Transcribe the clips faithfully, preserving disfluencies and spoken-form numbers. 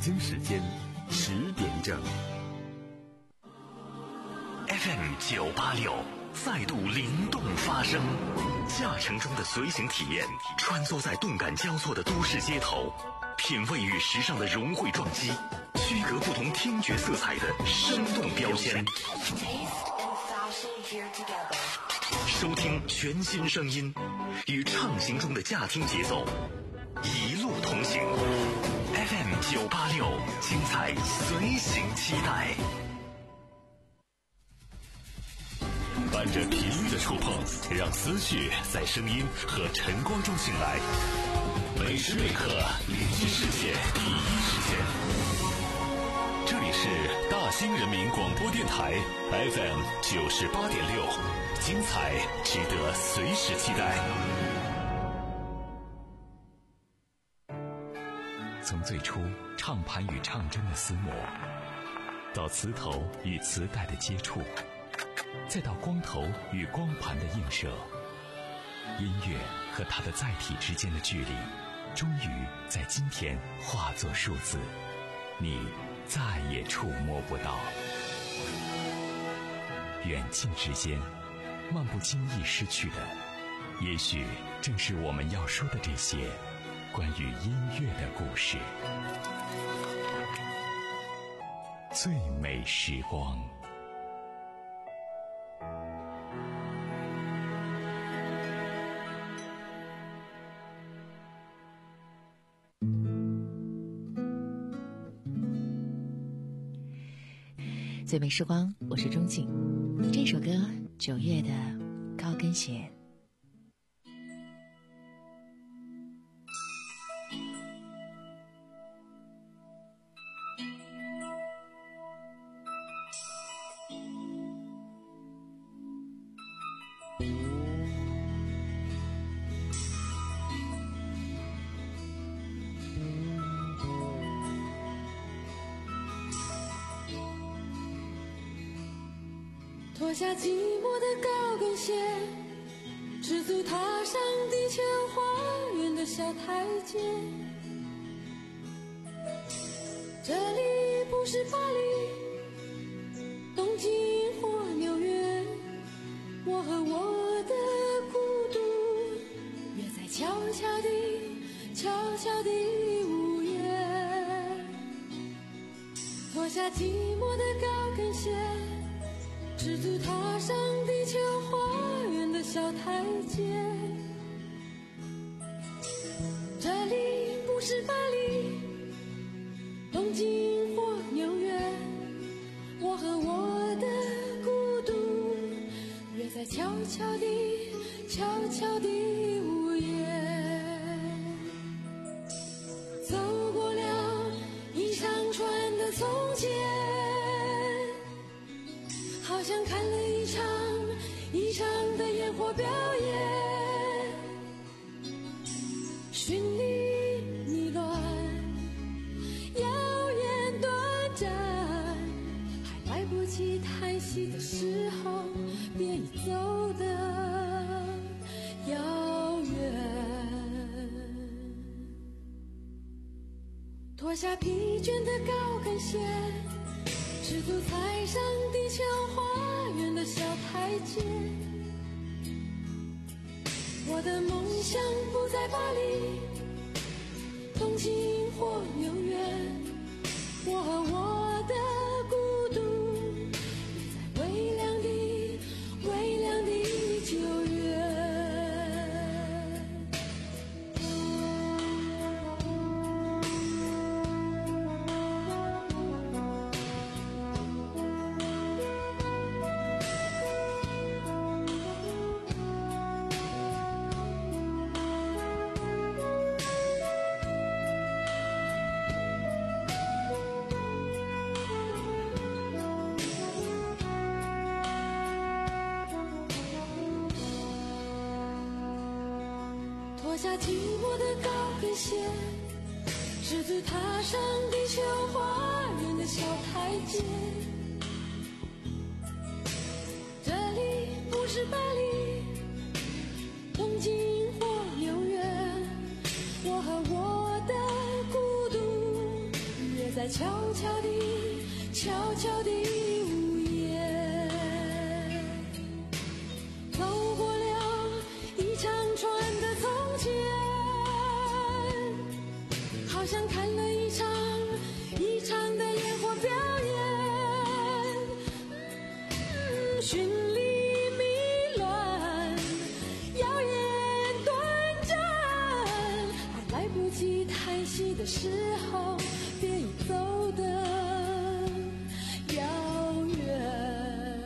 京时间十点整。 F M 九八六再度灵动发声，驾乘中的随行体验，穿梭在动感交错的都市街头，品味与时尚的融汇撞击，区隔不同听觉色彩的生动标签。收听全新声音，与畅行中的驾听节奏一路同行。F M 九八六，精彩随行期待。伴着频率的触碰，让思绪在声音和晨光中醒来。每时每刻，连接世界第一时间。这里是大兴人民广播电台 F M 九十八点六，精彩值得随时期待。 从最初唱盘与唱针的厮磨，到磁头与磁带的接触，再到光头与光盘的映射，音乐和它的载体之间的距离，终于在今天化作数字，你再也触摸不到。远近之间，漫不经意失去的，也许正是我们要说的这些关于音乐的故事。最美时光。 最美时光，我是钟静。这首歌九月的高跟鞋。 脱下寂寞的高跟鞋，赤足踏上地球花园的小台阶。这里不是巴黎、东京或纽约，我和我的孤独约在悄悄地、悄悄地午夜。脱下寂寞的高跟鞋，赤足踏上地球花园的小台阶。这里不是巴黎、东京或纽约，我和我的孤独约在悄悄地、悄悄地午夜。走过了一长串的从前，好像看了一场一场的烟火表演，绚丽迷乱，耀眼短暂，还来不及叹息的时候，便已走得遥远。脱下疲倦的高跟鞋，赤足踩上地球花园的小台阶。我的梦想不在巴黎、东京或纽约，我和我的孤独约在微凉的、微凉的九月。脱下寂寞的高跟鞋，赤足踏上地球花园的小台阶。这里不是巴黎、东京或纽约，我和我的孤独约在在悄悄地悄悄地无言，走过了一长串的从前，好像看了一场一场的烟火表演，嗯，绚丽迷乱，耀眼短暂，还来不及叹息的时候，便已走得遥远。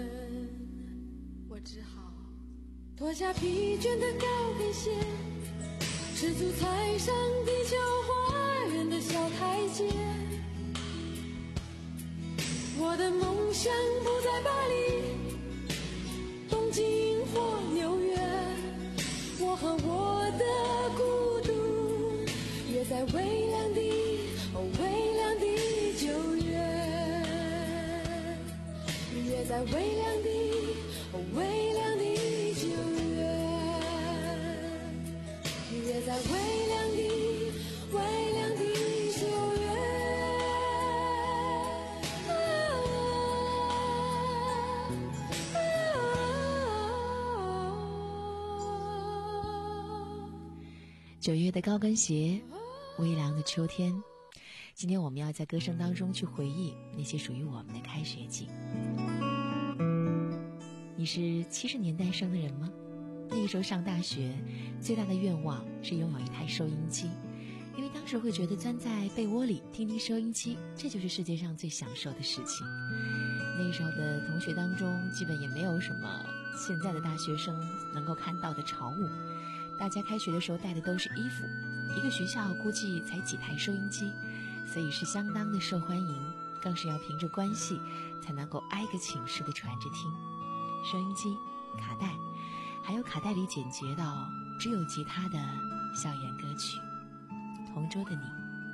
我只好脱下疲倦的高跟鞋，赤足踩上地球花园的小台阶。我的梦想不在巴黎、东京或纽约，我和我的孤独约在微凉的哦微凉的九月，约在微凉的哦微凉的九月，约在微凉的微凉的九月。 九月的高跟鞋，微凉的秋天。今天我们要在歌声当中去回忆那些属于我们的开学季。你是七十年代生的人吗？那个时候上大学最大的愿望是拥有一台收音机，因为当时会觉得钻在被窝里听听收音机，这就是世界上最享受的事情。那个时候的同学当中基本也没有什么现在的大学生能够看到的潮物，大家开学的时候带的都是衣服，一个学校估计才几台收音机，所以是相当的受欢迎，更是要凭着关系才能够挨个寝室的传着听。收音机、卡带，还有卡带里剪辑到只有吉他的校园歌曲。同桌的你，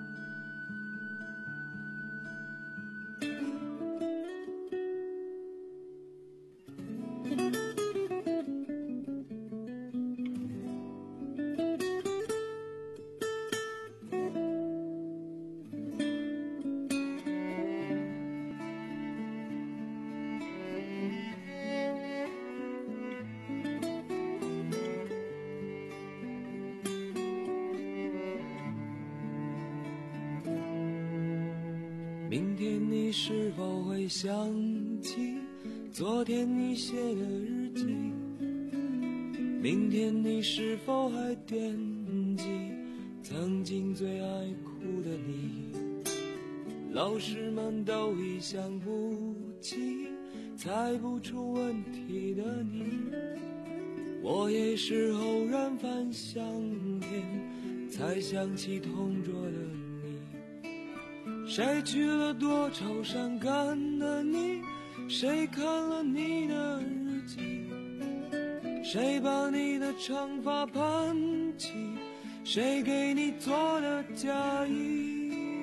明天你是否会想起昨天你写的日记？明天你是否还惦记曾经最爱哭的你？老师们都已想不起猜不出问题的你，我也是偶然翻相片才想起同桌的你。谁去了多愁善感的你？谁看了你的日记？谁把你的长发盘起？谁给你做的嫁衣？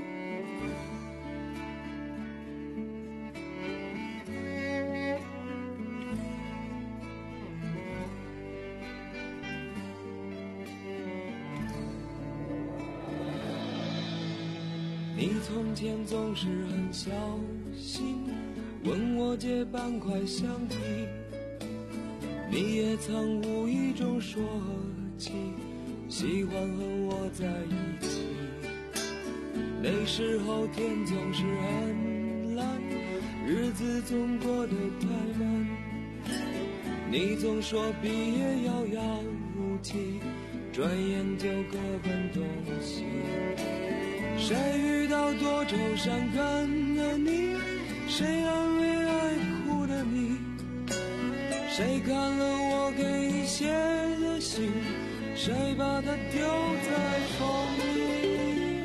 你从前总是很小心问我借半块橡皮，你也曾无意中说起喜欢和我在一起。那时候天总是很蓝，日子总过得太慢，你总说毕业遥遥无期，转眼就各奔东西。谁遇到多愁善感的你？谁安慰爱哭的你？谁看了我给你写的信？谁把它丢在风里？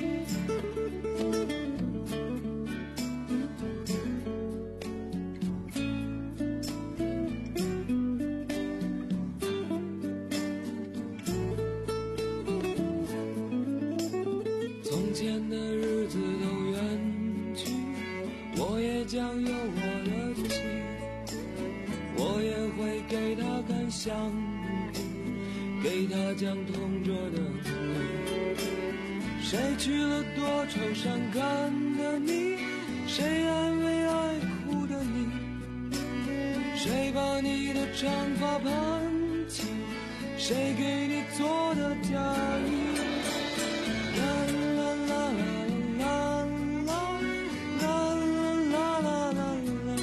从前的日子都远去，我也将有我的妻，我也会给她看相片，给她讲同桌的你。谁去了多愁善感的谁把你的长发盘起？谁给你做的嫁衣？啦啦啦啦啦啦啦啦啦啦啦。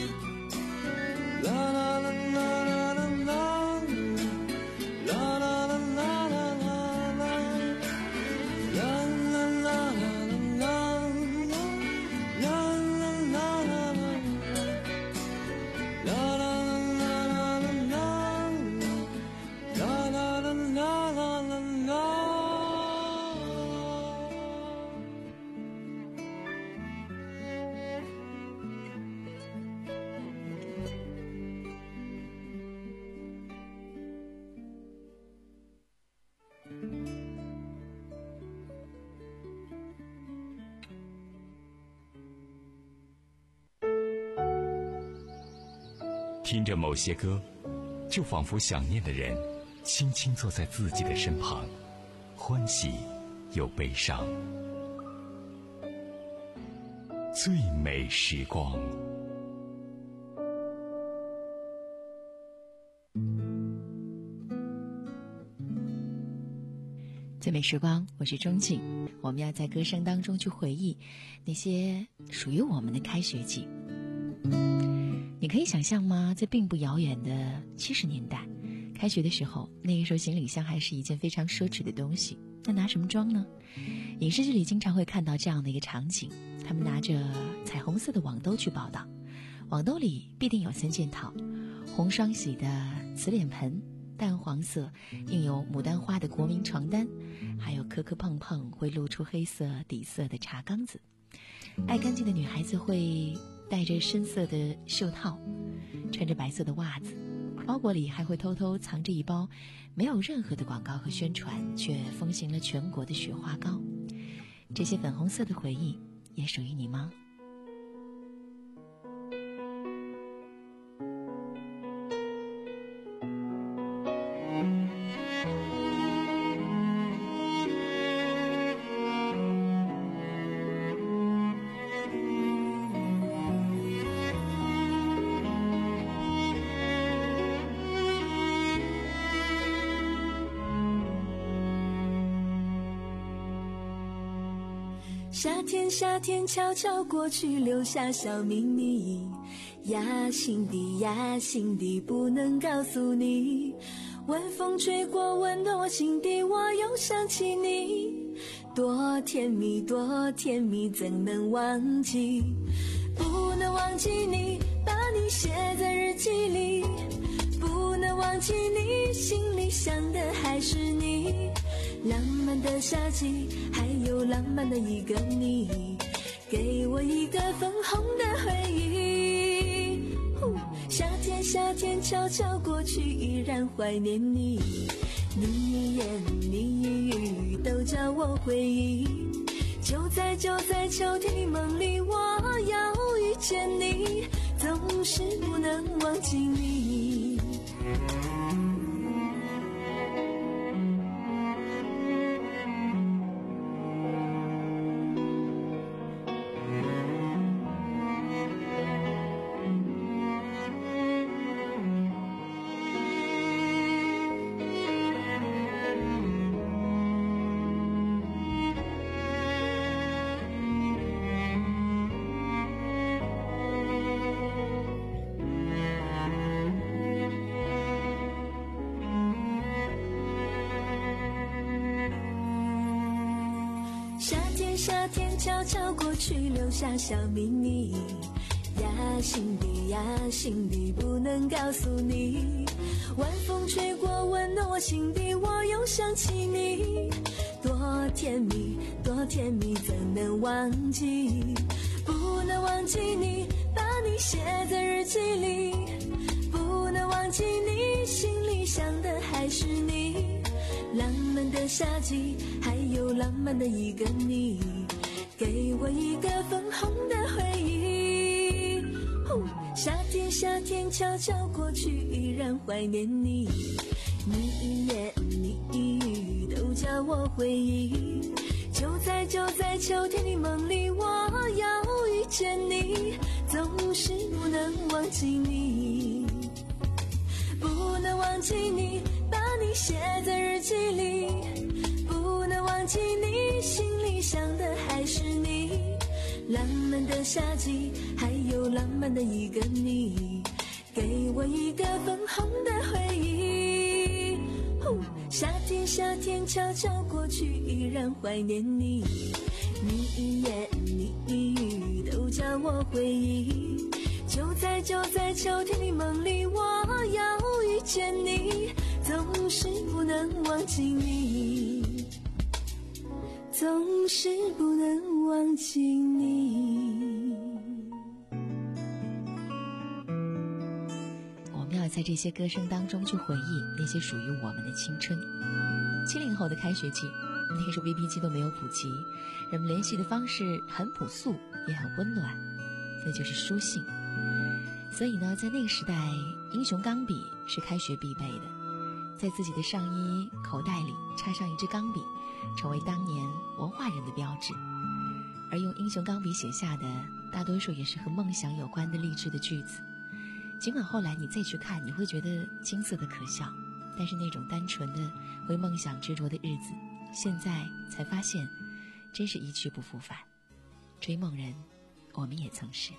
听着某些歌，就仿佛想念的人轻轻坐在自己的身旁，欢喜又悲伤。最美时光。 最美时光，我是钟静。我们要在歌声当中去回忆那些属于我们的开学季。你可以想象吗？在并不遥远的七十年代，开学的时候，那个时候行李箱还是一件非常奢侈的东西。那拿什么装呢？影视剧里经常会看到这样的一个场景，他们拿着彩虹色的网兜去报道，网兜里必定有三件套：红双喜的瓷脸盆，淡黄色印有牡丹花的国民床单，还有磕磕碰碰会露出黑色底色的茶缸子。爱干净的女孩子会戴着深色的袖套，穿着白色的袜子，包裹里还会偷偷藏着一包没有任何的广告和宣传，却风行了全国的雪花膏。这些粉红色的回忆也属于你吗？ 夏天夏天悄悄过去，留下小秘密呀，心底呀心底不能告诉你。晚风吹过，温暖我心底，我又想起你，多甜蜜多甜蜜，怎能忘记？不能忘记你，把你写在日记里，不能忘记你，心里想的还是你。浪漫的夏季，还有浪漫的一个你，给我一个粉红的回忆。夏天夏天悄悄过去，依然怀念你，你言你语都叫我回忆。就在就在秋天的梦里，我要遇见你，总是不能忘记你。夏天悄悄过去，留下小秘密呀，心底呀心底不能告诉你。晚风吹过，温暖我心底，我又想起你，多甜蜜多甜蜜，怎能忘记？不能忘记你，把你写在日记里，不能忘记你，心里想的还是你。浪漫的夏季，还有浪漫的一个你，给我一个粉红的回忆。夏天夏天悄悄过去，依然怀念你，你言你语都叫我回忆。就在就在秋天的梦里，我要遇见你，总是不能忘记你。 浪漫的夏季，还有浪漫的一个你，给我一个粉红的回忆。夏天夏天悄悄过去，依然怀念你，你一言你一语都叫我回忆。就在就在秋天的梦里，我要遇见你，总是不能忘记你，总是不能忘记你。 我们要在这些歌声当中去回忆那些属于我们的青春。七零后的开学季，那时候 B B 机都没有普及，人们联系的方式很朴素也很温暖，那就是书信。所以呢，在那个时代，英雄钢笔是开学必备的，在自己的上衣口袋里插上一支钢笔，成为当年文化人的标志。而用英雄钢笔写下的大多数也是和梦想有关的励志的句子，尽管后来你再去看，你会觉得青涩的可笑，但是那种单纯的为梦想执着的日子，现在才发现真是一去不复返。追梦人，我们也曾是。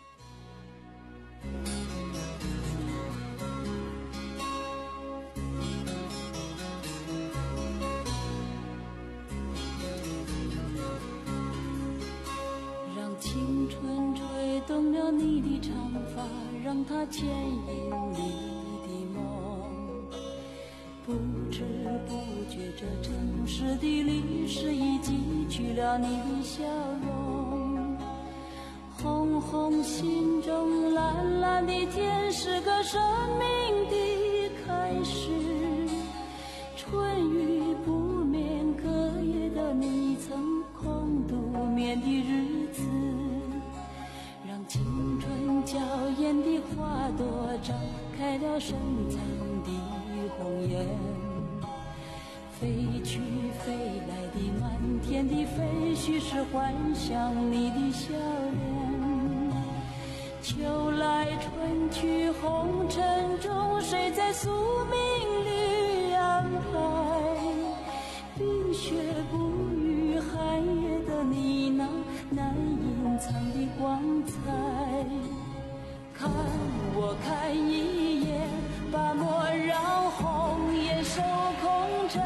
让青春吹动了你的长发，让它牵引你的梦，不知不觉这城市的历史已记取了你的笑容。红红心中蓝蓝的天是个生命的开始，春雨不眠，隔夜的你曾空独眠的日子，让青春娇艳的花朵绽开了深藏的红颜。飞去飞来的满天的飞絮是幻想你的笑脸，秋来春去红尘中，谁在宿命里安排？冰雪不语寒夜的你那难隐藏的光彩，看我看一眼，把莫让红颜守空枕，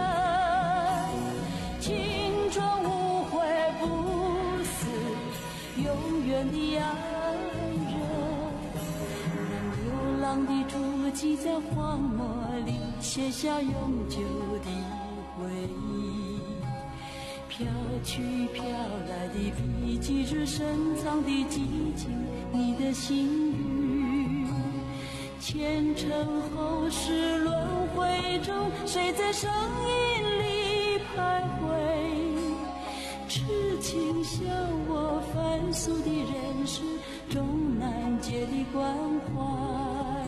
青春无悔不死，永远的爱人，让流浪的足迹在荒漠里写下永久的回忆，飘去飘来的笔迹是深藏的激情，你的心语，前尘后世轮回中，谁在声音里徘徊？痴情笑我凡俗的人世，终难解的关怀。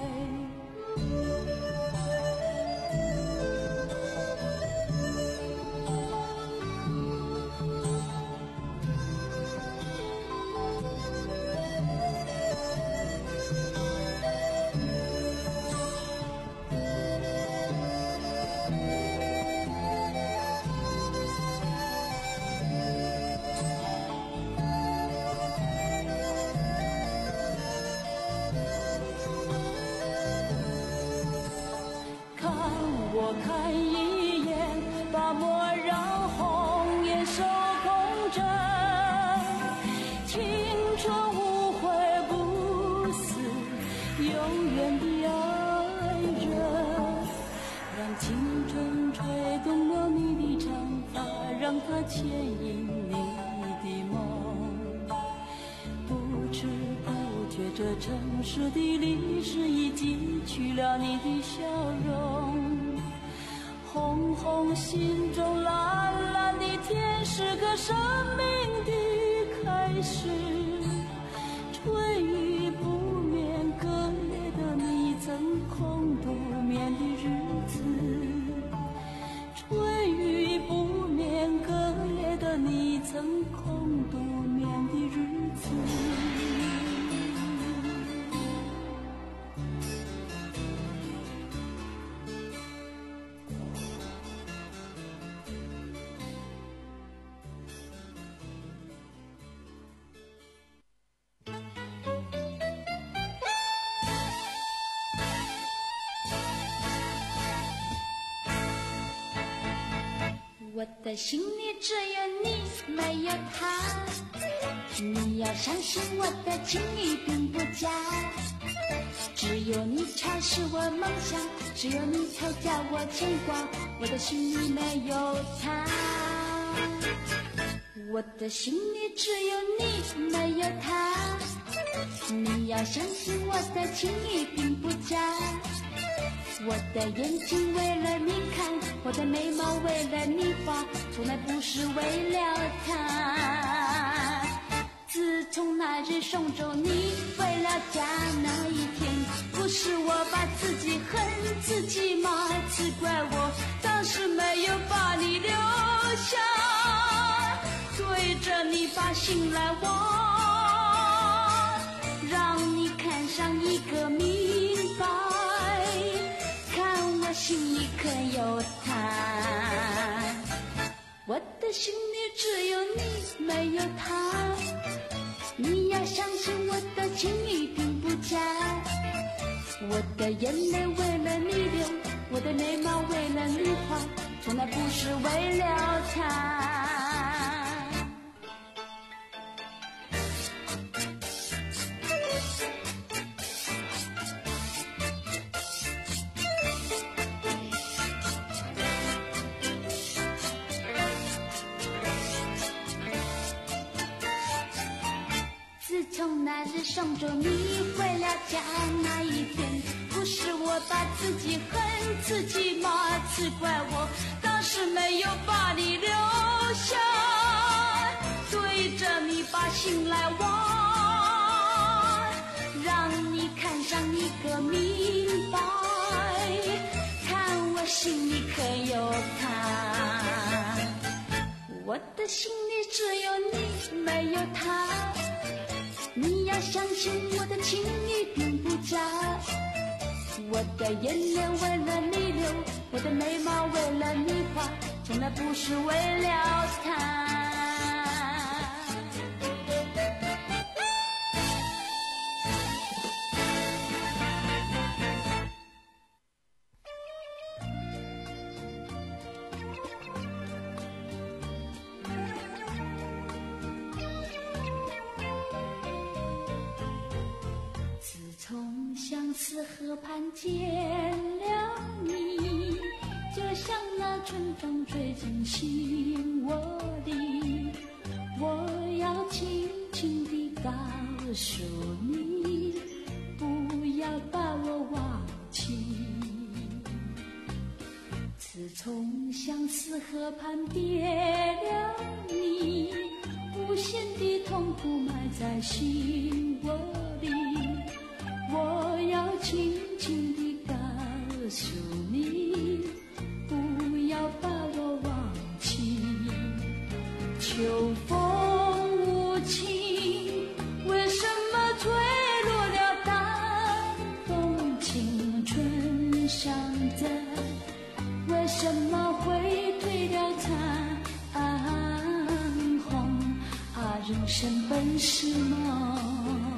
我看一眼，把莫让红颜守空枕，青春无悔不死，永远的爱人，让青春吹动了你的长发，让它牵引你的梦，不知不觉这城市的历史已记取了你的笑容，红红心中蓝蓝的天是个生命的开始，春雨不眠，隔夜的你曾空独眠的日子，春雨不眠，隔夜的你曾空独眠的日子。 的心里只有你，没有他。你要相信我的情意并不假，只有你才是我梦想，只有你才叫我牵挂，我的心里没有他。我的心里只有你，没有他。你要相信我的情意并不假，我的眼睛为了你看，我的眉毛为了你画，从来不是为了他。自从那日送走你回了家那一天，不是我把自己恨自己吗？只怪我当时没有把你留下，对着你把心来挖，让你看上一个明白，看我心里可有他。我的心里只有你，没有他。你要相信我的情意并不假，我的眼泪为了你流，我的眉毛为了你画，从来不是为了他。从那日送走你回了家那一天，不是我把自己恨自己吗？只怪我当时没有把你留下，对着你把心来挖，让你看上一个明白，看我心里可有他。我的心里只有你，没有他。你要相信我的情意并不假，我的眼泪为了你流，我的眉毛为了你画，从来不是为了他。相思河畔见了你，就像那春风吹进心窝里，我要轻轻地告诉你，不要把我忘记。自从相思河畔别了你，无限的痛苦埋在心窝里，我要轻轻地告诉你，不要把我忘记。秋风无情，为什么吹落了淡风？青春尚在，为什么会褪了残红？啊，人生本是梦。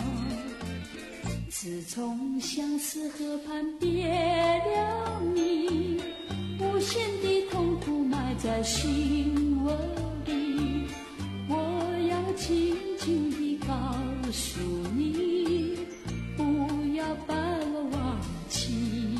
自从相思河畔别了你，无限的痛苦埋在心窝里，我要轻轻地告诉你，不要把我忘记。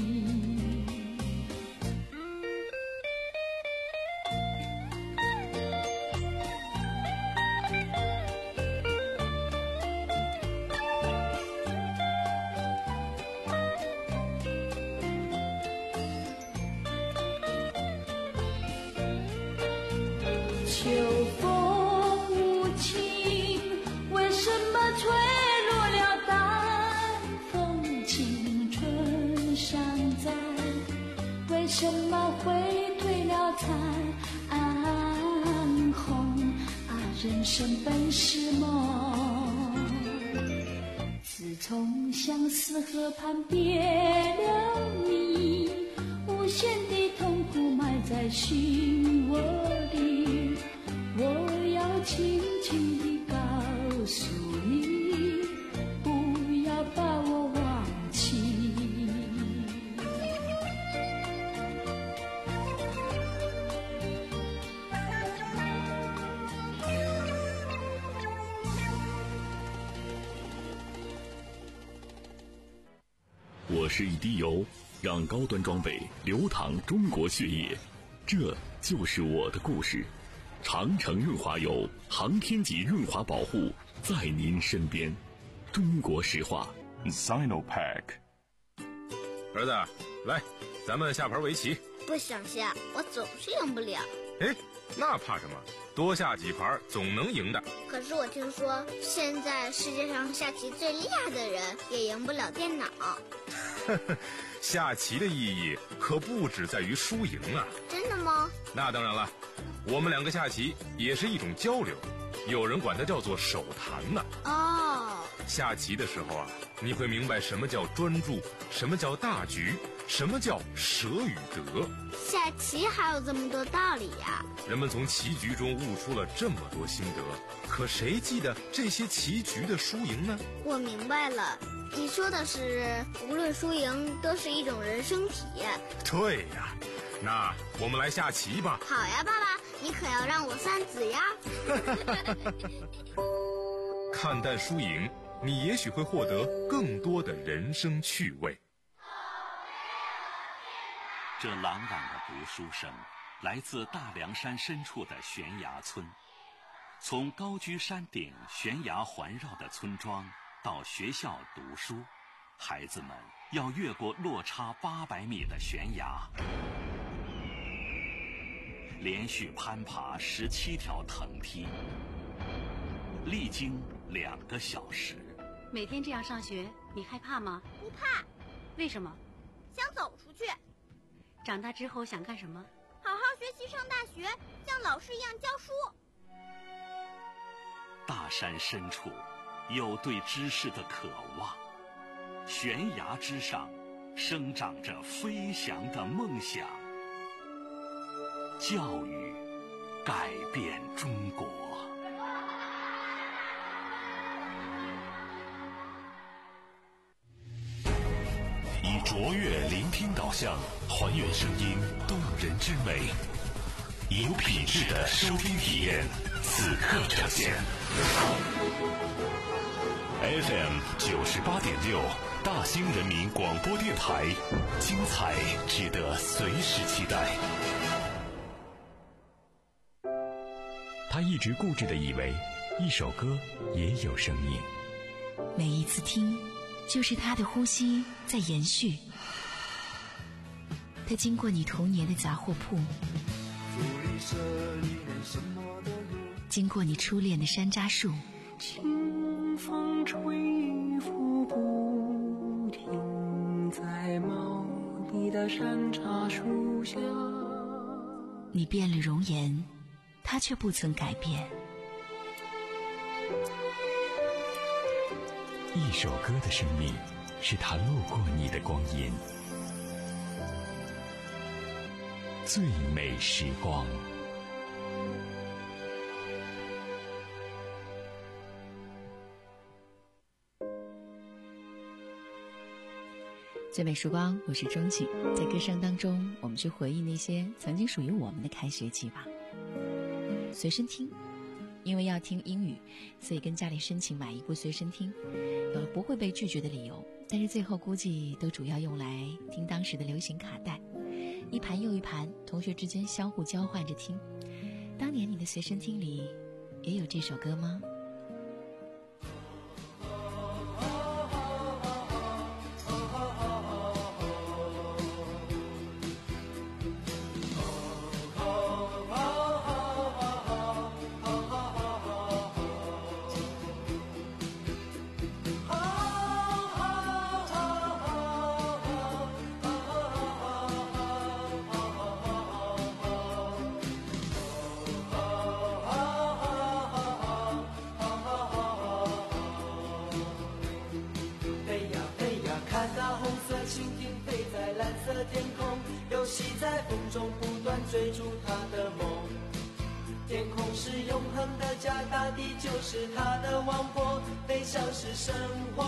秋风无情，为什么吹落了淡风？青春尚在，为什么会褪了残红？啊，人生本是梦。自从相思河畔别了你，无限的痛苦埋在心窝里，我要轻轻地告诉你，不要把我忘记。 我是一滴油，让高端装备流淌中国血液，这就是我的故事。长城润滑油，航天级润滑保护，在您身边。中国石化 Sinopack。 儿子，来，咱们下盘围棋。 不想下，我总是赢不了。 哎，那怕什么？多下几盘总能赢的。 可是我听说，现在世界上下棋最厉害的人也赢不了电脑。 下棋的意义可不只在于输赢啊。 真的吗？ 那当然了，我们两个下棋也是一种交流，有人管它叫做手谈呢。 哦， 下棋的时候啊，你会明白什么叫专注，什么叫大局，什么叫舍与得。 下棋还有这么多道理呀！ 人们从棋局中悟出了这么多心得，可谁记得这些棋局的输赢呢？ 我明白了，你说的是无论输赢都是一种人生体验。 对呀，那我们来下棋吧。 好呀，爸爸，你可要让我三子呀。 看淡输赢，你也许会获得更多的人生趣味。 这朗朗的读书声来自大凉山深处的悬崖村。从高居山顶悬崖环绕的村庄到学校读书，孩子们要越过落差八百米的悬崖，连续攀爬十七条藤梯，历经两个小时。 每天这样上学，你害怕吗？ 不怕。 为什么？ 想走出去。 长大之后想干什么？ 好好学习上大学，像老师一样教书。 大山深处有对知识的渴望，悬崖之上生长着飞翔的梦想。教育改变中国。 以卓越聆听导向，还原声音动人之美，有品质的收听体验，此刻呈现。F M 九十八点六，大兴人民广播电台，精彩值得随时期待。 他一直固执地以为，一首歌也有生命。 每一次听，就是他的呼吸在延续。他经过你童年的杂货铺，经过你初恋的山楂树， 清风吹拂不停，在茂密的山楂树下。 你变了容颜，他却不曾改变。 一首歌的生命，是他路过你的光阴。最美时光。 最美时光，我是钟启。在歌声当中，我们去回忆那些曾经属于我们的开学季吧。随身听，因为要听英语，所以跟家里申请买一部随身听，有了不会被拒绝的理由，但是最后估计都主要用来听当时的流行卡带，一盘又一盘，同学之间相互交换着听。当年你的随身听里也有这首歌吗？ 天空游戏在风中，不断追逐他的梦。天空是永恒的家，大地就是他的王国，飞翔是生活。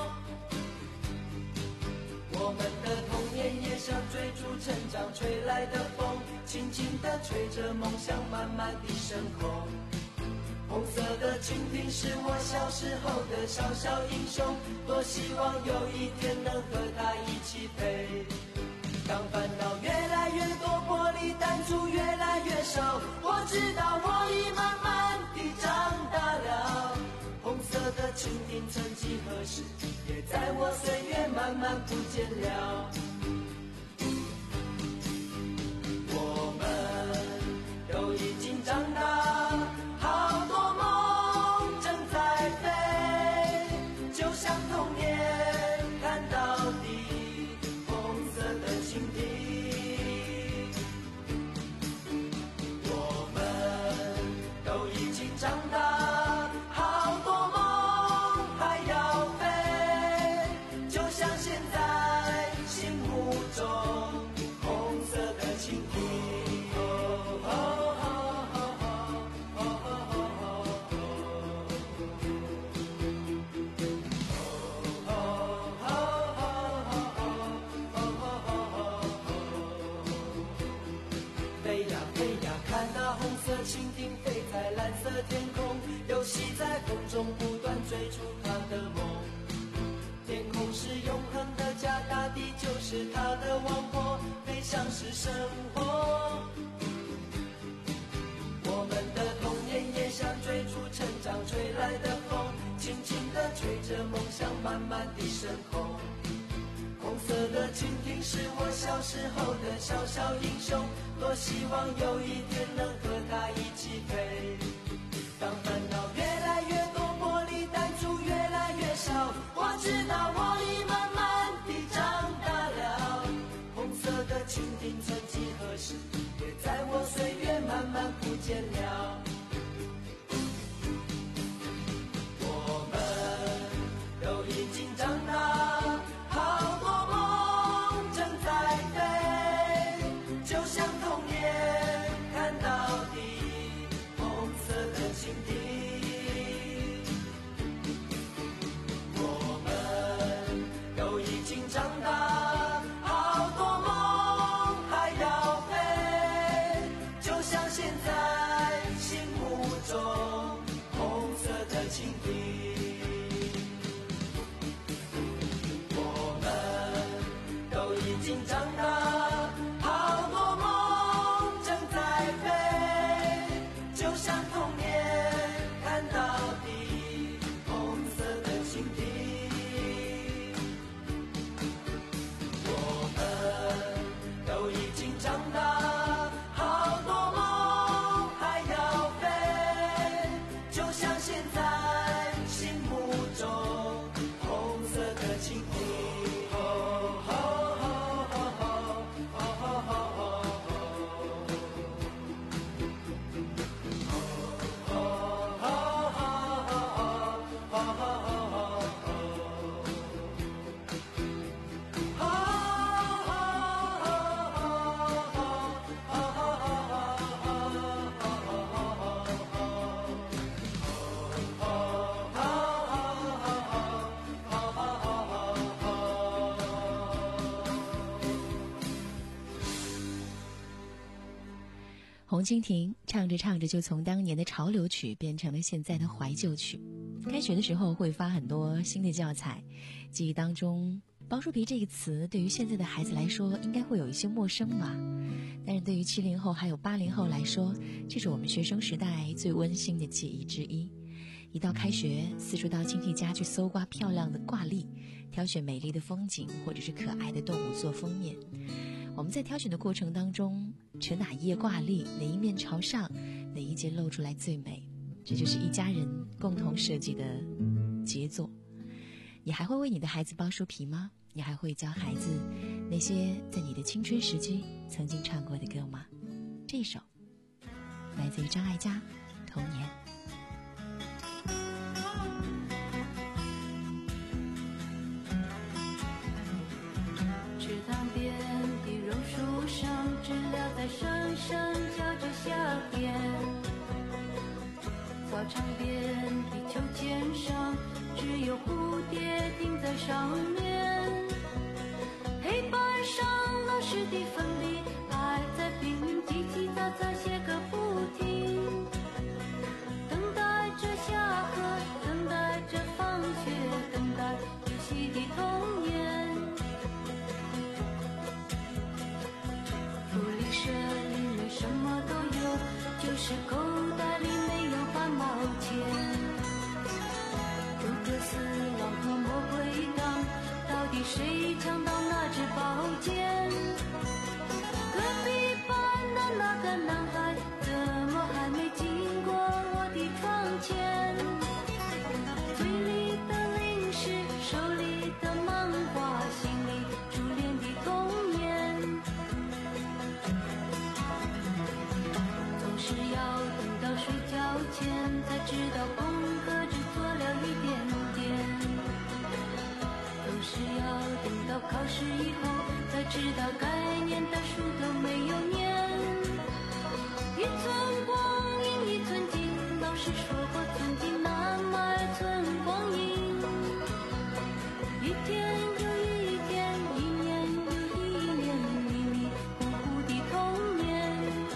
我们的童年也像追逐成长吹来的风，轻轻地吹着梦想慢慢地升空。 红色的蜻蜓是我小时候的小小英雄，多希望有一天能和它一起飞。当烦恼越来越多，玻璃弹珠越来越少，我知道我已慢慢地长大了。红色的蜻蜓曾几何时，也在我岁月慢慢不见了。我们都已经长大，好多梦正在飞，就像童年看到底红色的蜻蜓。我们都已经长大，好多梦还要飞，就像现在心目中红色的蜻蜓。飞呀飞呀，看那红色蜻蜓飞在蓝色天空，游戏在风中不断追逐它的梦。天空是永恒的家，大地就是它的王国，飞翔是生活。我们的童年也像追逐成长吹来的风，轻轻地吹着梦想慢慢地升空。红色的蜻蜓是我小时候的小小英雄，多希望有一天能和它一起飞。当烦恼越来越多，玻璃弹珠越来越少，我知道我已慢慢地长大了。红色的蜻蜓曾几何时，也在我岁月慢慢不见了。我们都已经长大，好多梦正在飞，就像童年看到底红色的蜻蜓。我们都已经长大，好多梦还要飞，就像现在心目中红色的蜻蜓。已经长大，好多梦正在飞，就像童年看到底红色的蜻蜓。我们都已经长大，好多梦还要飞，就像现在心目中红色的蜻蜓。 红蜻蜓唱着唱着就从当年的潮流曲变成了现在的怀旧曲。开学的时候会发很多新的教材，记忆当中包书皮这个词对于现在的孩子来说应该会有一些陌生吧，但是对于七零后还有八零后来说，这是我们学生时代最温馨的记忆之一。一到开学，四处到亲戚家去搜刮漂亮的挂历，挑选美丽的风景或者是可爱的动物做封面。我们在挑选的过程当中，呈哪一页挂历，哪一面朝上，哪一节露出来最美，这就是一家人共同设计的杰作。你还会为你的孩子包书皮吗？你还会教孩子那些在你的青春时期曾经唱过的歌吗？这一首来自于张艾嘉《童年》。 池塘边的榕树上，知了在声声叫着夏天。操场边的秋千上，只有蝴蝶停在上面。黑板上老师的粉笔还在拼命叽叽喳喳写个不停，等待谁抢到那支宝剑？隔壁班的那个男孩怎么还没经过我的窗前？嘴里的零食，手里的漫画，心里初恋的童年。总是要等到睡觉前才知道功课只做了一点点，总是要等到考试以后才知道该念的书都没有念。一寸光阴一寸金，老师说过寸金难买寸光阴。一天又一天，一年又一年，迷迷糊糊的童年。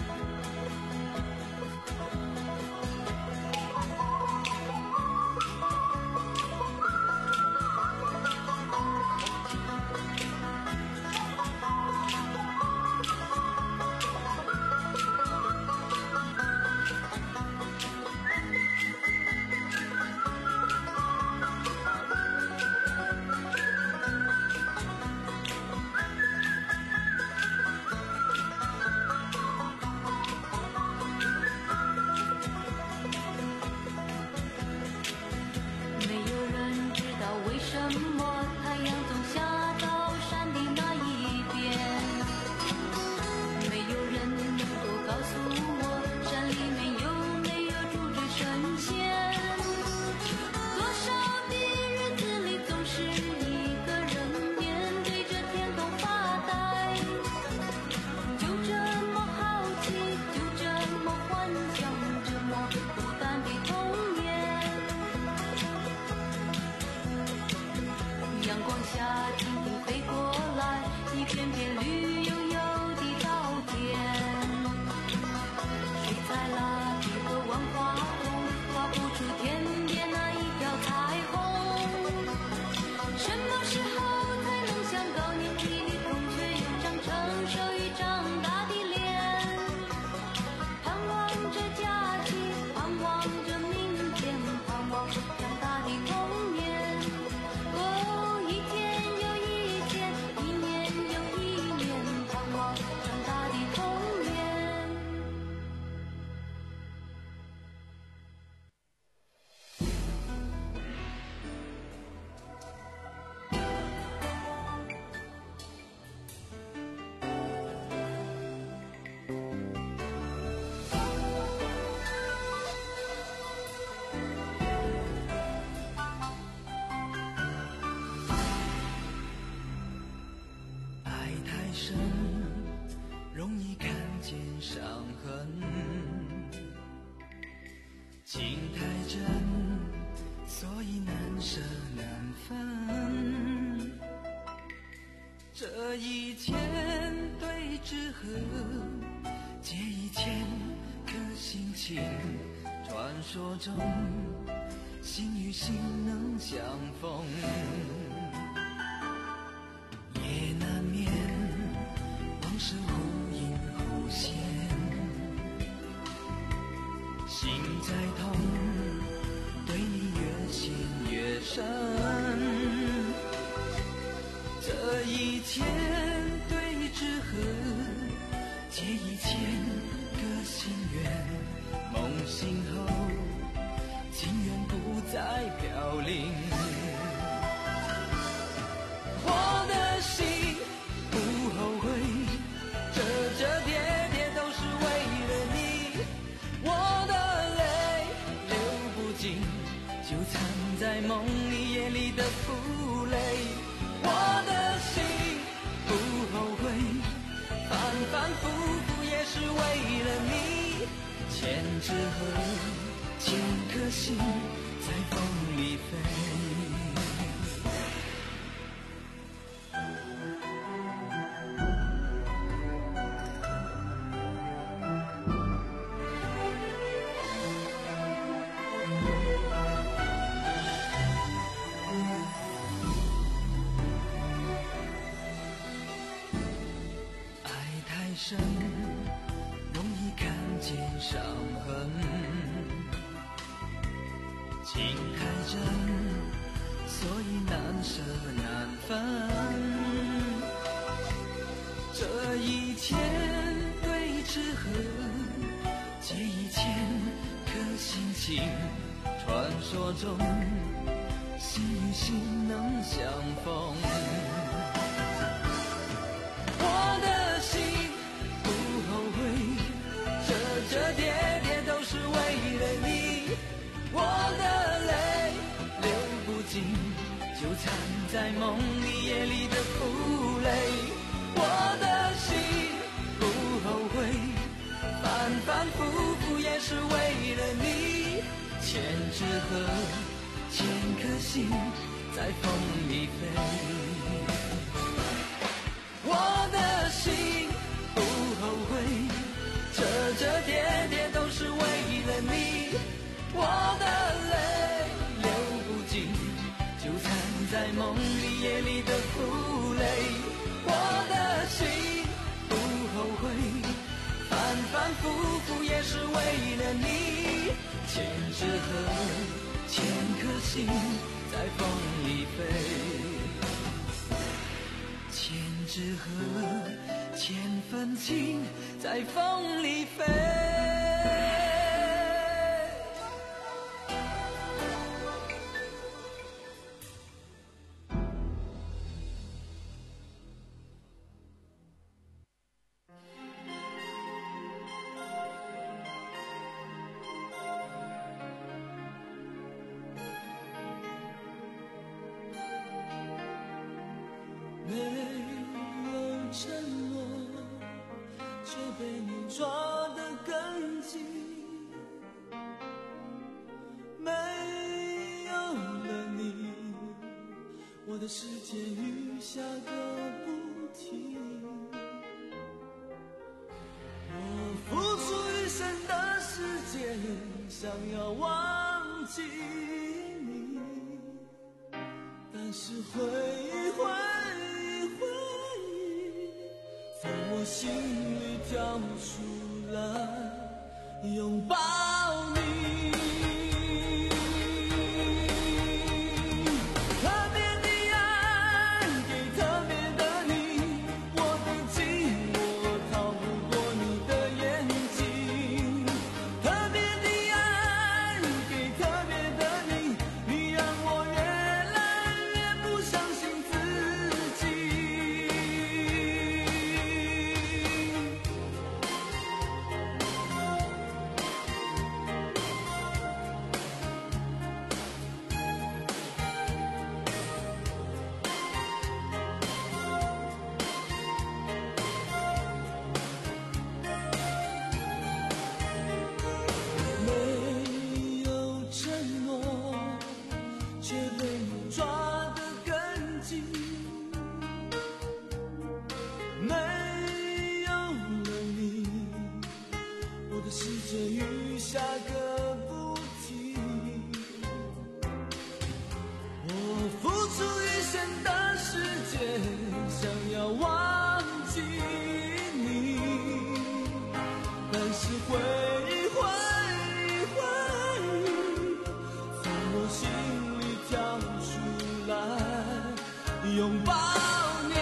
没有人知道为什么太阳总下到山的那一边，没有人能够告诉我山里面有没有住着神仙。多少的日子里总是一个人面对着天空发呆，就这么好奇，就这么幻想，这么孤单的童年。阳光下蜻蜓飞过来，一片片绿油油的稻田。水彩蜡笔和万花筒画不出天边那一条彩虹。什么时候才能像高年级的同学有张成熟与长大的脸？盼望着假期，盼望着明天，盼望长大的童年。哦，一天又一天，一年又一年，盼望长大的童年。 爱太深，容易看见伤痕；情太真，所以难舍难分。这一千对纸鹤，借一千颗心情。传说中，心与心能相逢。也难免往事忽隐忽现，心再痛，对你越陷越深。这一千对纸鹤，借一千个心愿，梦醒后，情缘不再飘零。我的心不后悔，这这跌跌都是为了你。我的泪流不尽，就藏在梦里夜里的负累。我的心不后悔，反反复复也是为了你。千纸鹤，千颗心在风里飞。深，容易看见伤痕，情太真，所所以难舍难分。这一天对之何？借一千颗心情，传说中心与心能相逢。我的心不后悔，这这跌跌都是为了你。我的泪流不尽，就藏在梦里夜里的苦泪。我的心不后悔，反反复复也是为了你。千纸鹤，千颗心在风里飞。我的心不后悔，这这跌跌都是为了你。我的泪流不尽，就藏在梦里夜里的苦泪。我的心不后悔，反反复复也是为了你。千纸鹤，千颗心在风里飞。千纸鹤，千份情在风里飞。 没有承诺，却被你抓得更紧。没有了你，我的世界雨下个不停。我付出一生的时间，想要忘记你，但是回忆回忆回忆从我心里跳出来拥抱你。特别的爱给特别的你，我的寂寞逃不过你的眼睛。特别的爱给特别的你，你让我越来越不相信自己。没有承诺，却被你抓得更紧。没有了你，我的世界雨下个不停。我付出一生的时间，想要忘记你，但是回忆回忆回忆从我心里跳出来拥抱你。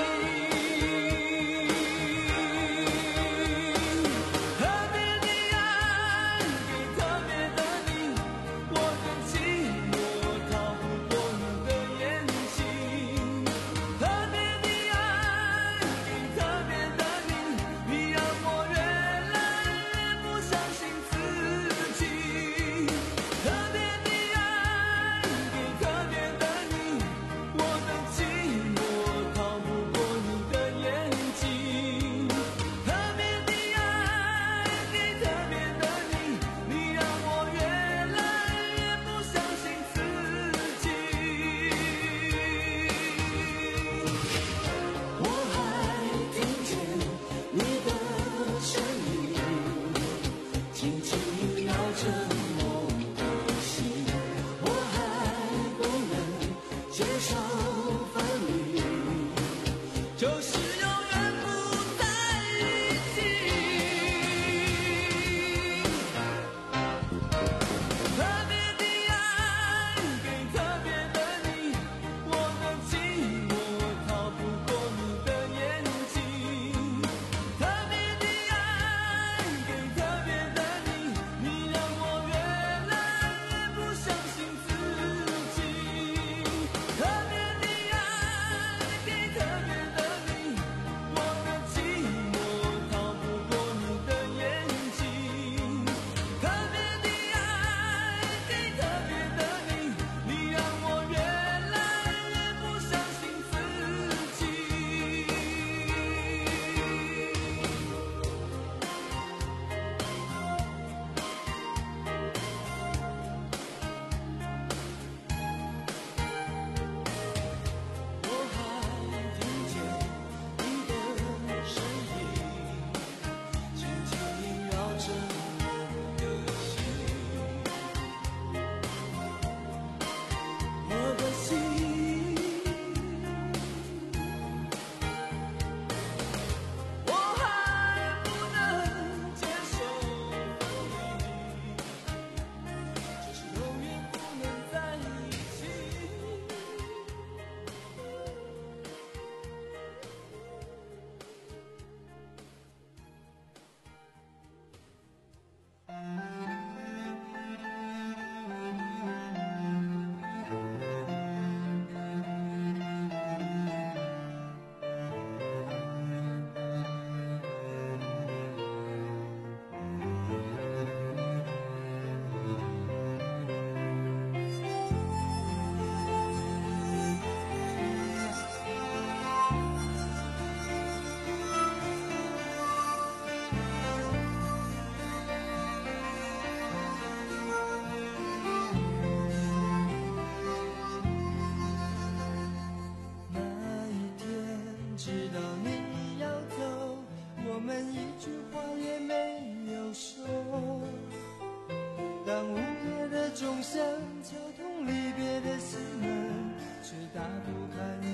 特别的爱给特别的你，我的寂寞逃不过你的眼睛。特别的爱给特别的你，你让我越来越不相信自己。特别的爱给特别的你，我的寂寞逃不过你的眼睛。特别的爱给特别的你，你让我越来越不相信自己。我还听见你的声音，轻轻摇着梦的心。我还不能接受分离，就是永远不在一起。特别的爱给特别的你，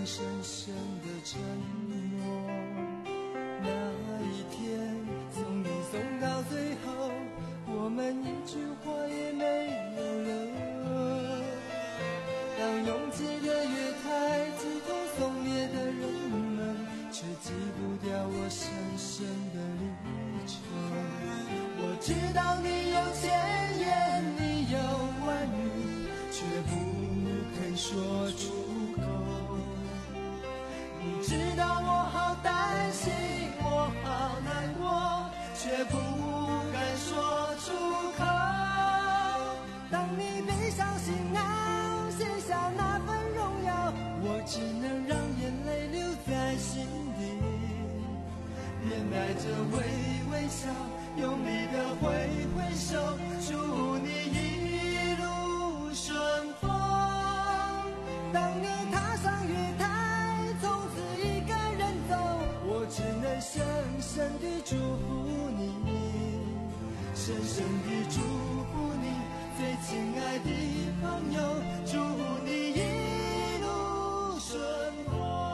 深深的沉默。那一天送你送到最后，我们一句话也没有了。当拥挤的月台，自痛送别的人们，却挤不掉我深深的离愁。我知道你有千言，你有万语，却不肯说出口。你知道我好担心，我好难过，却不敢说出口。当你背上行囊，卸下那份荣耀，我只能让眼泪留在心底，面带着微微笑，用力的挥挥手，祝你一路顺风。当你踏上月台，从此一个人走，我只能深深地祝福你，深深地祝福你，最亲爱的朋友，祝你一路顺风。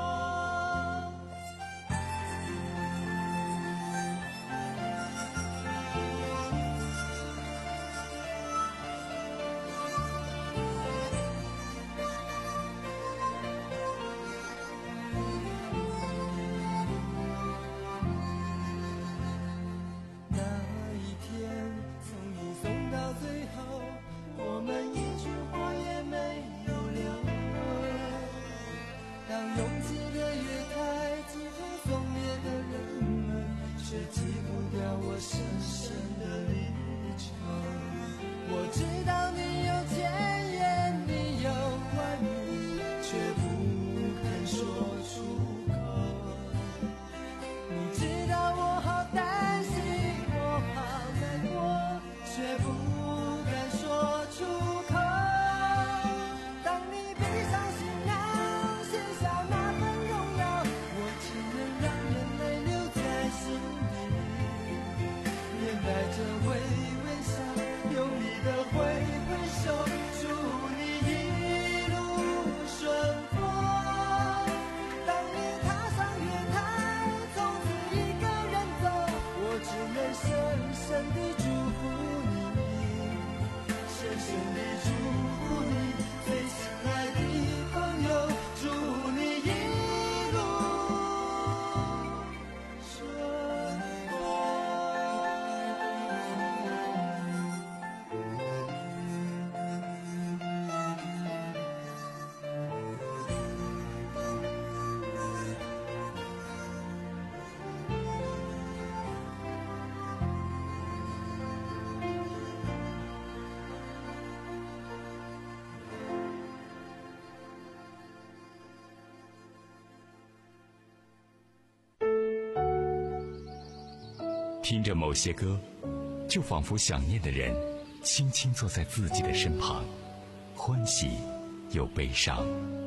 听着某些歌，就仿佛想念的人轻轻坐在自己的身旁，欢喜又悲伤。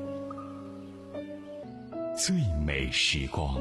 最美时光，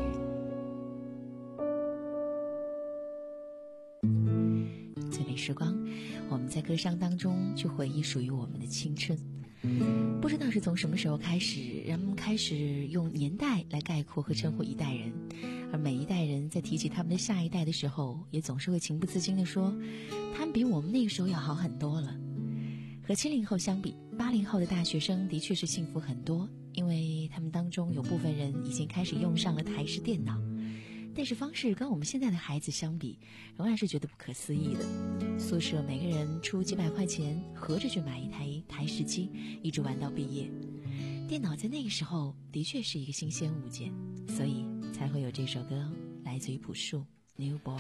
最美时光，我们在歌声当中去回忆属于我们的青春。不知道是从什么时候开始，人们开始用年代来概括和称呼一代人，而每一代人在提起他们的下一代的时候，也总是会情不自禁地说，他们比我们那个时候要好很多了。和七零后相比，八零后的大学生的确是幸福很多，因为他们当中有部分人已经开始用上了台式电脑，但是方式跟我们现在的孩子相比，仍然是觉得不可思议的。宿舍每个人出几百块钱，合着去买一台台式机，一直玩到毕业。电脑在那个时候的确是一个新鲜物件，所以才会有这首歌，来自于朴树 Newborn。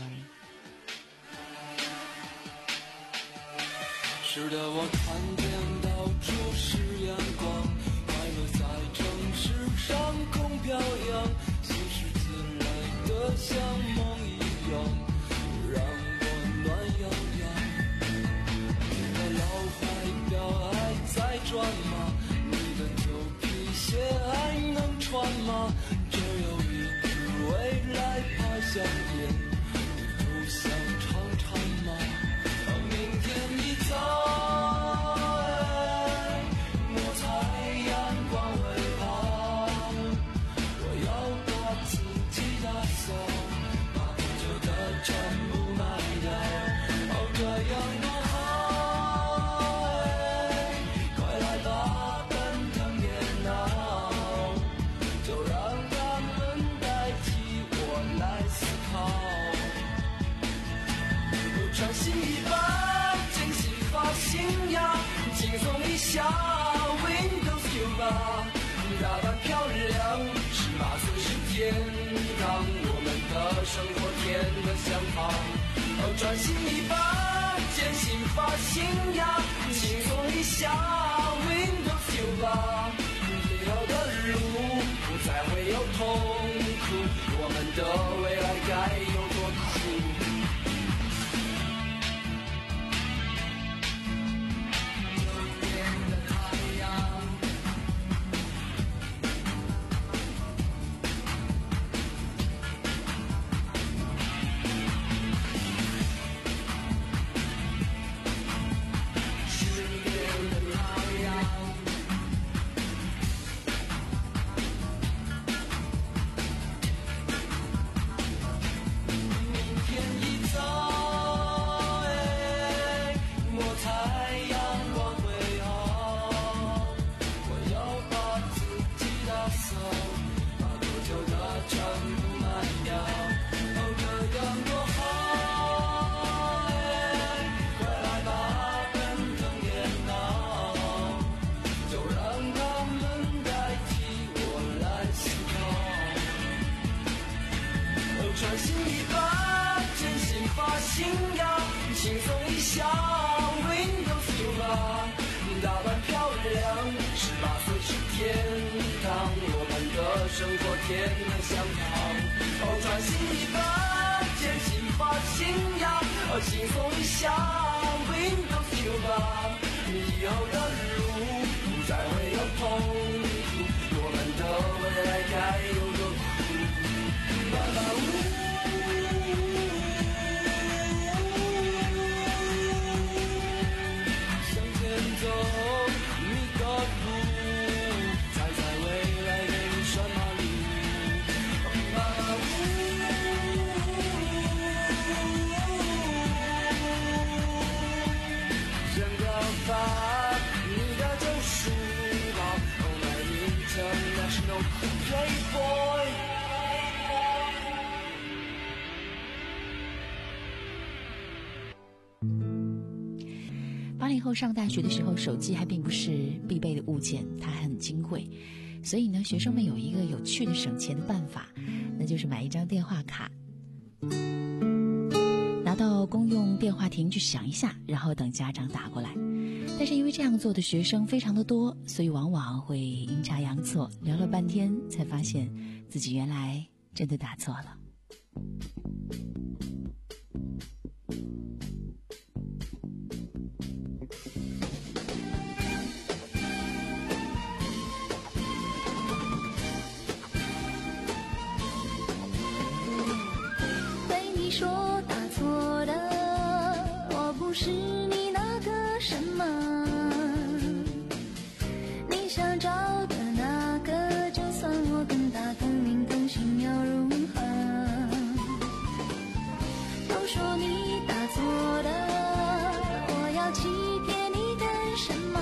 是的，我看见到处是阳光，快乐在城市上空飘扬，心事自来的像梦一样，让我暖洋洋。你的老怀表还在转吗？你的旧皮鞋还能穿吗？这有一支未来爬香烟，你不想尝尝吗？当明天一早摩擦阳光微胖， 轻松一笑 Windows 九八，打扮漂亮，十八岁是天堂，我们的生活甜得像糖。哦，专心一把，坚信发信仰，轻松一笑 Windows 九八，以后的路不再会有痛苦，我们的未来该有多酷。专心一把，真心发信仰，轻松一笑 Windows 九八，打扮漂亮，十八岁是天堂，我们的生活甜得像糖。哦，专心一把，真心发信仰，哦，轻松一笑 Windows 九八，以后的路不再会有痛苦，我们的未来该有多酷。爸爸八零后上大学的时候，手机还并不是必备的物件，它还很金贵，所以呢，学生们有一个有趣的省钱的办法，那就是买一张电话卡，拿到公用电话亭去响一下，然后等家长打过来。但是因为这样做的学生非常的多，所以往往会阴差阳错，聊了半天才发现自己原来真的打错了。 说打错的，我不是你那个什么，你想找的那个，就算我更大更明更心又如何？都说你打错的，我要欺骗你干什么？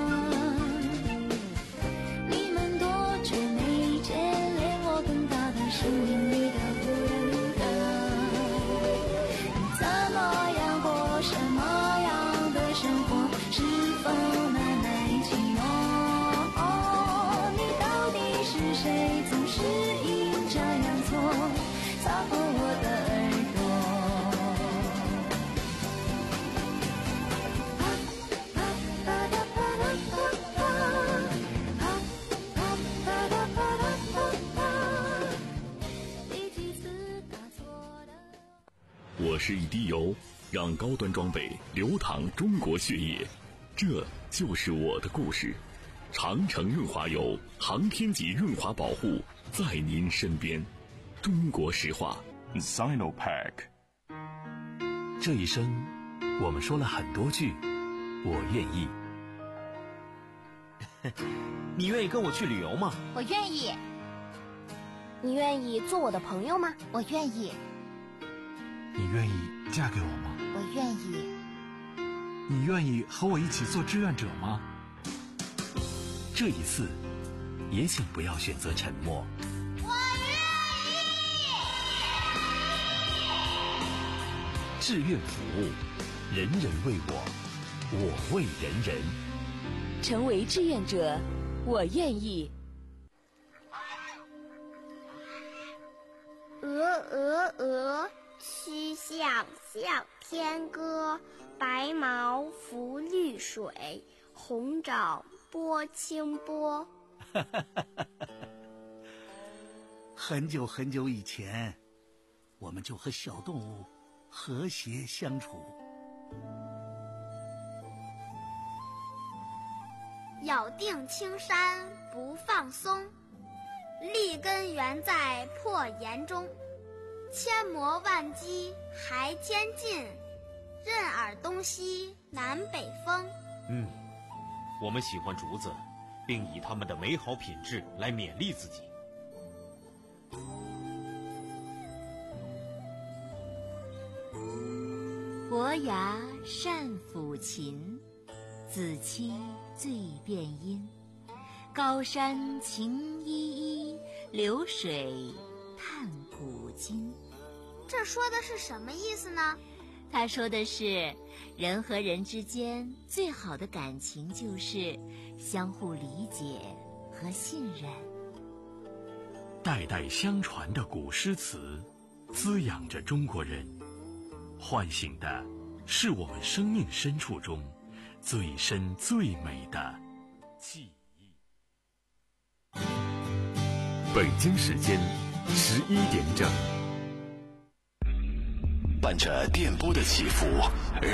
你们多久没见，连我更大的声音你都不认得。怎么样过什么样的生活，是否难耐寂寞？哦，你到底是谁，总是阴差阳错擦破我的耳朵。啪啪啪嗒啪嗒啪啪，啪啪啪嗒啪嗒啪啪，第几次打错的？ 我是一滴油，让高端装备流淌中国血液，这就是我的故事。长城润滑油，航天级润滑保护，在您身边。中国石化 Sinopec。 这一生我们说了很多句我愿意。 你愿意跟我去旅游吗？ 我愿意。你愿意做我的朋友吗？我愿意。 你愿意嫁给我吗？ 我愿意。 你愿意和我一起做志愿者吗？ 这一次也请不要选择沉默。 我愿意。 志愿服务，人人为我，我为人人。 成为志愿者，我愿意。 鹅鹅鹅，曲项向天歌。白毛浮绿水，红掌拨清波。 很久很久以前，我们就和小动物和谐相处。 咬定青山不放松，立根原在破岩中。千磨万击还坚劲，任尔东西南北风。 嗯，我们喜欢竹子，并以它们的美好品质来勉励自己。 伯牙善抚琴，子期最辨音。高山晴依依，流水叹古今。 这说的是什么意思呢？ 他说的是，人和人之间最好的感情就是相互理解和信任。 代代相传的古诗词，滋养着中国人，唤醒的是我们生命深处中最深最美的记忆。 北京时间十一点整， 伴着电波的起伏，